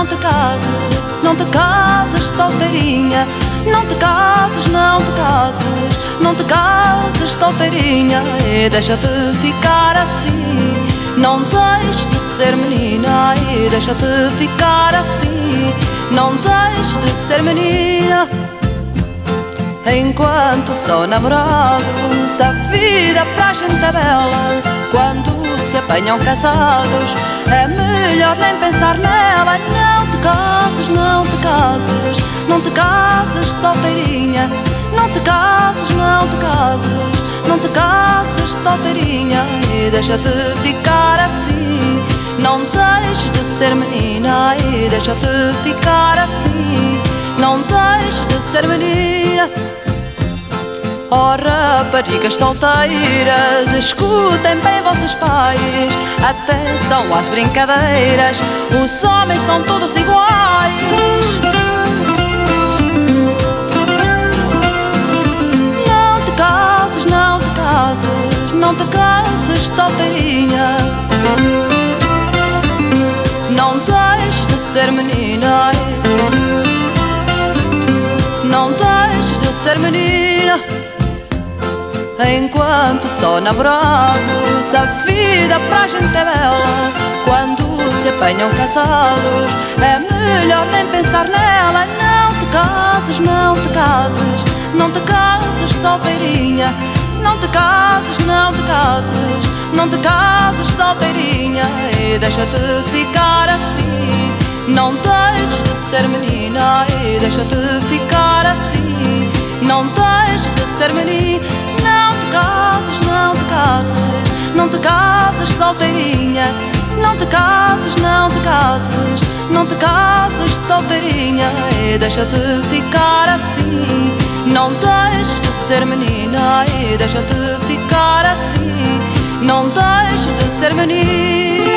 não te cases, não te cases solteirinha. Não te cases, não te cases, não te cases solteirinha. E deixa-te ficar assim, não deixes de ser menina. E deixa-te ficar assim, não deixes de ser menina. Enquanto são namorados, a vida para a gente é bela. Quando se apanham casados, é melhor nem pensar nela. Não te cases, não te cases, não te cases solteirinha. Não te cases, não te cases, não te cases solteirinha. E deixa-te ficar assim, não deixes de ser menina. E deixa-te ficar assim, não deixes de ser menina. Oh, raparigas solteiras, escutem bem vossos pais. Atenção às brincadeiras, os homens são todos iguais. Não te cases, não te cases, não te cases solteirinha. Não deixes de ser menina. Não deixes de ser menina. Enquanto só namorados, a vida para a gente é bela. Quando se apanham casados, é melhor nem pensar nela. Não te cases, não te cases, não te cases solteirinha. Não te cases, não te cases, não te cases solteirinha. E deixa-te ficar assim, não deixes de ser menina. E deixa-te ficar assim, não deixes de ser menina. Não te cases, não te cases, não te cases solteirinha. Não te cases, não te cases, não te cases solteirinha. E deixa-te ficar assim, não deixes de ser menina. E deixa-te ficar assim, não deixes de ser menina.